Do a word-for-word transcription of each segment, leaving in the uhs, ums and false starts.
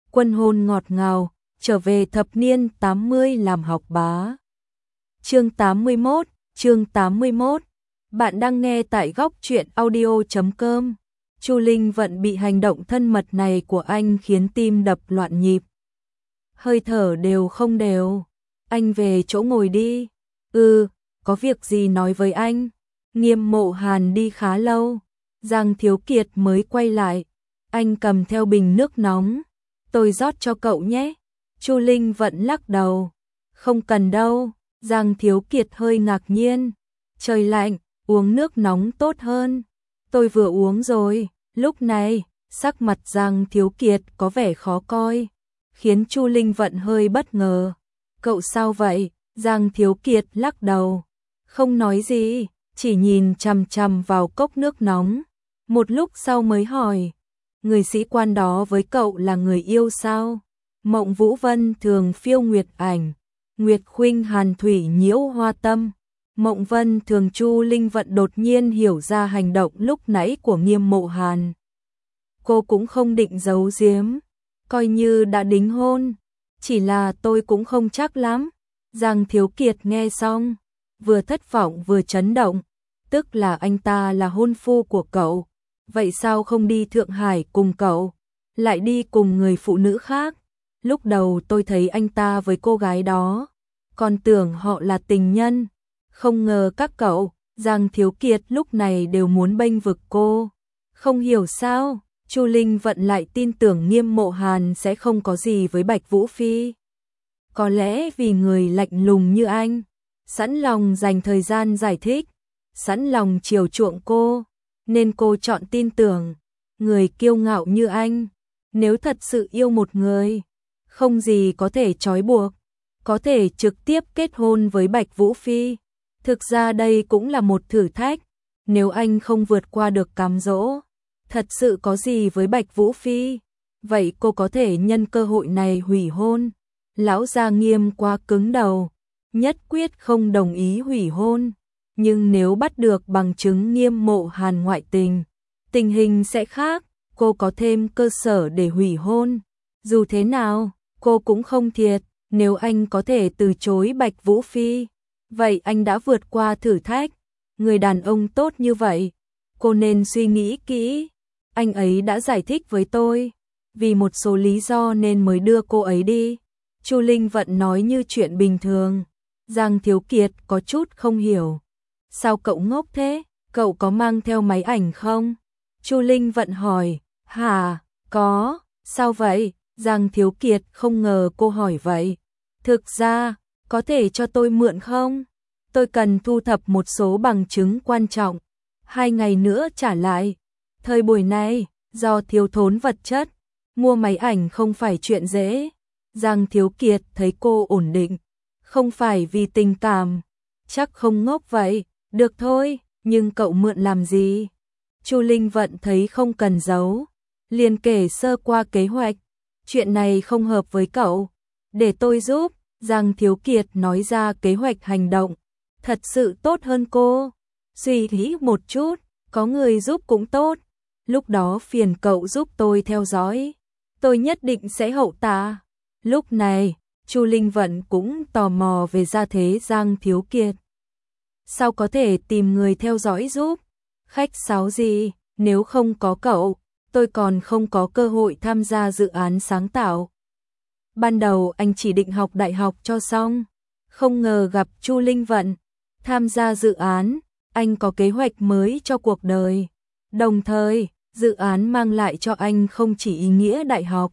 Quân hôn ngọt ngào, trở về thập niên tám mươi làm học bá. Chương tám mươi mốt, chương tám mươi mốt. Bạn đang nghe tại góc truyện audio chấm com. Chu Linh Vận bị hành động thân mật này của anh khiến tim đập loạn nhịp. Hơi thở đều không đều. Anh về chỗ ngồi đi. Ừ, có việc gì nói với anh. Nghiêm Mộ Hàn đi khá lâu. Giang Thiếu Kiệt mới quay lại. Anh cầm theo bình nước nóng. Tôi rót cho cậu nhé. Chu Linh Vận lắc đầu. Không cần đâu. Giang Thiếu Kiệt hơi ngạc nhiên. Trời lạnh, uống nước nóng tốt hơn. Tôi vừa uống rồi. Lúc này, sắc mặt Giang Thiếu Kiệt có vẻ khó coi, khiến Chu Linh Vận hơi bất ngờ. Cậu sao vậy? Giang Thiếu Kiệt lắc đầu. Không nói gì, chỉ nhìn chằm chằm vào cốc nước nóng. Một lúc sau mới hỏi. Người sĩ quan đó với cậu là người yêu sao? Mộng Vũ Vân thường phiêu nguyệt ảnh. Nguyệt khuynh hàn thủy nhiễu hoa tâm. Mộng Vân thường. Chu Linh Vận đột nhiên hiểu ra hành động lúc nãy của Nghiêm Mộ Hàn. Cô cũng không định giấu giếm, coi như đã đính hôn. Chỉ là tôi cũng không chắc lắm. Giang Thiếu Kiệt nghe xong, vừa thất vọng vừa chấn động. Tức là anh ta là hôn phu của cậu. Vậy sao không đi Thượng Hải cùng cậu, lại đi cùng người phụ nữ khác? Lúc đầu tôi thấy anh ta với cô gái đó, còn tưởng họ là tình nhân. Không ngờ các cậu, Giang Thiếu Kiệt lúc này đều muốn bênh vực cô. Không hiểu sao, Chu Linh Vận lại tin tưởng Nghiêm Mộ Hàn sẽ không có gì với Bạch Vũ Phi. Có lẽ vì người lạnh lùng như anh, sẵn lòng dành thời gian giải thích, sẵn lòng chiều chuộng cô, nên cô chọn tin tưởng. Người kiêu ngạo như anh, nếu thật sự yêu một người, không gì có thể trói buộc, có thể trực tiếp kết hôn với Bạch Vũ Phi. Thực ra đây cũng là một thử thách. Nếu anh không vượt qua được cám dỗ, thật sự có gì với Bạch Vũ Phi, vậy cô có thể nhân cơ hội này hủy hôn. Lão gia Nghiêm quá cứng đầu, nhất quyết không đồng ý hủy hôn. Nhưng nếu bắt được bằng chứng Nghiêm Mộ Hàn ngoại tình, tình hình sẽ khác, cô có thêm cơ sở để hủy hôn. Dù thế nào, cô cũng không thiệt. Nếu anh có thể từ chối Bạch Vũ Phi, vậy anh đã vượt qua thử thách. Người đàn ông tốt như vậy, cô nên suy nghĩ kỹ. Anh ấy đã giải thích với tôi, vì một số lý do nên mới đưa cô ấy đi. Chu Linh Vận nói như chuyện bình thường. Giang Thiếu Kiệt có chút không hiểu. Sao cậu ngốc thế? Cậu có mang theo máy ảnh không? Chu Linh Vận hỏi. Hả? Có. Sao vậy? Giang Thiếu Kiệt không ngờ cô hỏi vậy. Thực ra, có thể cho tôi mượn không? Tôi cần thu thập một số bằng chứng quan trọng. Hai ngày nữa trả lại. Thời buổi này, do thiếu thốn vật chất, mua máy ảnh không phải chuyện dễ. Giang Thiếu Kiệt thấy cô ổn định, không phải vì tình cảm, chắc không ngốc vậy. Được thôi, nhưng cậu mượn làm gì? Chu Linh Vận thấy không cần giấu, liền kể sơ qua kế hoạch. Chuyện này không hợp với cậu, để tôi giúp. Giang Thiếu Kiệt nói ra kế hoạch hành động, thật sự tốt hơn cô. Suy nghĩ một chút, có người giúp cũng tốt. Lúc đó phiền cậu giúp tôi theo dõi, tôi nhất định sẽ hậu tạ. Lúc này, Chu Linh Vận cũng tò mò về gia thế Giang Thiếu Kiệt. Sao có thể tìm người theo dõi giúp? Khách sáo gì, nếu không có cậu, tôi còn không có cơ hội tham gia dự án sáng tạo. Ban đầu anh chỉ định học đại học cho xong, không ngờ gặp Chu Linh Vận, tham gia dự án, anh có kế hoạch mới cho cuộc đời. Đồng thời, dự án mang lại cho anh không chỉ ý nghĩa đại học,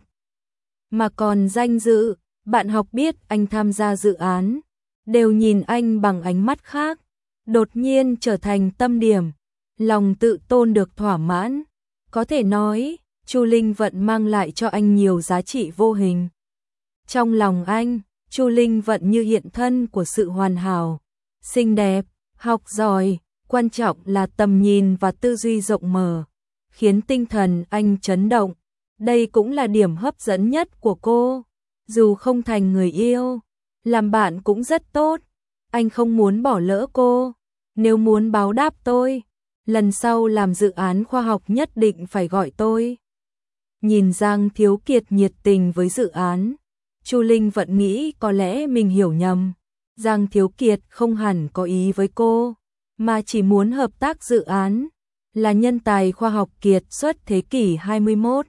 mà còn danh dự. Bạn học biết anh tham gia dự án, đều nhìn anh bằng ánh mắt khác, đột nhiên trở thành tâm điểm, lòng tự tôn được thỏa mãn. Có thể nói, Chu Linh Vận mang lại cho anh nhiều giá trị vô hình. Trong lòng anh, Chu Linh Vận như hiện thân của sự hoàn hảo, xinh đẹp, học giỏi, quan trọng là tầm nhìn và tư duy rộng mở, khiến tinh thần anh chấn động. Đây cũng là điểm hấp dẫn nhất của cô. Dù không thành người yêu, làm bạn cũng rất tốt. Anh không muốn bỏ lỡ cô. Nếu muốn báo đáp tôi, lần sau làm dự án khoa học nhất định phải gọi tôi. Nhìn Giang Thiếu Kiệt nhiệt tình với dự án, Chu Linh Vận nghĩ có lẽ mình hiểu nhầm. Giang Thiếu Kiệt không hẳn có ý với cô, mà chỉ muốn hợp tác dự án, là nhân tài khoa học kiệt xuất thế kỷ hai mươi mốt.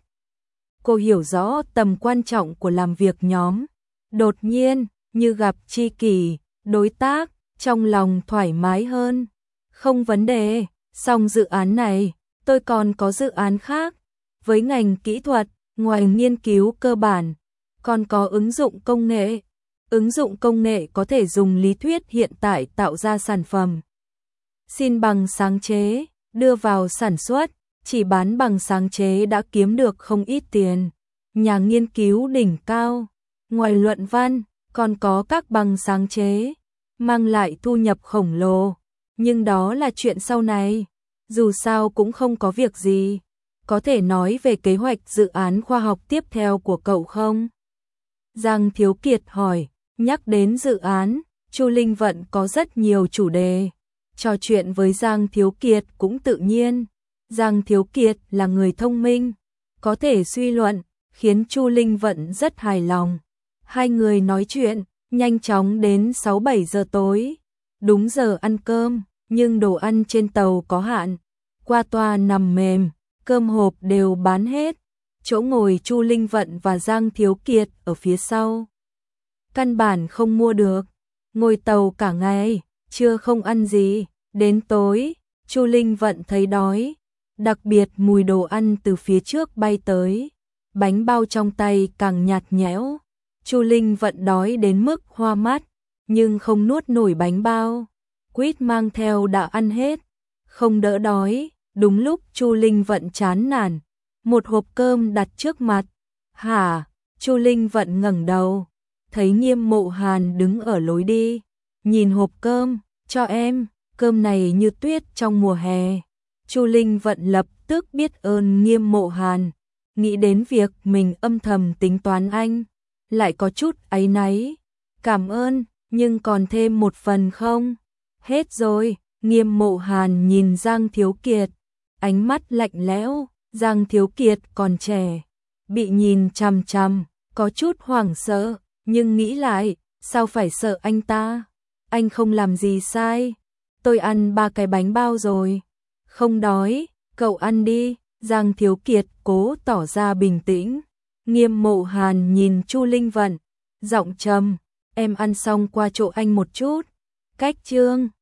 Cô hiểu rõ tầm quan trọng của làm việc nhóm. Đột nhiên, như gặp tri kỷ, đối tác, trong lòng thoải mái hơn. Không vấn đề, song dự án này, tôi còn có dự án khác. Với ngành kỹ thuật, ngoài nghiên cứu cơ bản, còn có ứng dụng công nghệ. Ứng dụng công nghệ có thể dùng lý thuyết hiện tại tạo ra sản phẩm. Xin bằng sáng chế, đưa vào sản xuất, chỉ bán bằng sáng chế đã kiếm được không ít tiền. Nhà nghiên cứu đỉnh cao, ngoài luận văn, còn có các bằng sáng chế, mang lại thu nhập khổng lồ. Nhưng đó là chuyện sau này, dù sao cũng không có việc gì. Có thể nói về kế hoạch dự án khoa học tiếp theo của cậu không? Giang Thiếu Kiệt hỏi, nhắc đến dự án, Chu Linh Vận có rất nhiều chủ đề. Trò chuyện với Giang Thiếu Kiệt cũng tự nhiên. Giang Thiếu Kiệt là người thông minh, có thể suy luận, khiến Chu Linh Vận rất hài lòng. Hai người nói chuyện, nhanh chóng đến sáu bảy giờ tối. Đúng giờ ăn cơm, nhưng đồ ăn trên tàu có hạn. Qua toa nằm mềm, cơm hộp đều bán hết. Chỗ ngồi Chu Linh Vận và Giang Thiếu Kiệt ở phía sau. Căn bản không mua được. Ngồi tàu cả ngày, trưa không ăn gì. Đến tối, Chu Linh Vận thấy đói. Đặc biệt mùi đồ ăn từ phía trước bay tới. Bánh bao trong tay càng nhạt nhẽo. Chu Linh Vận đói đến mức hoa mắt, nhưng không nuốt nổi bánh bao. Quýt mang theo đã ăn hết, không đỡ đói. Đúng lúc Chu Linh Vận chán nản, một hộp cơm đặt trước mặt. Hả? Chu Linh Vận ngẩng đầu, thấy Nghiêm Mộ Hàn đứng ở lối đi. Nhìn hộp cơm, cho em, cơm này như tuyết trong mùa hè. Chu Linh Vận lập tức biết ơn Nghiêm Mộ Hàn, nghĩ đến việc mình âm thầm tính toán anh, lại có chút áy náy. Cảm ơn, nhưng còn thêm một phần không? Hết rồi. Nghiêm Mộ Hàn nhìn Giang Thiếu Kiệt, ánh mắt lạnh lẽo. Giang Thiếu Kiệt còn trẻ, bị nhìn chằm chằm, có chút hoảng sợ, nhưng nghĩ lại, sao phải sợ anh ta? Anh không làm gì sai. Tôi ăn ba cái bánh bao rồi. Không đói, cậu ăn đi. Giang Thiếu Kiệt cố tỏ ra bình tĩnh. Nghiêm Mộ Hàn nhìn Chu Linh Vận, giọng trầm, em ăn xong qua chỗ anh một chút. Cách chương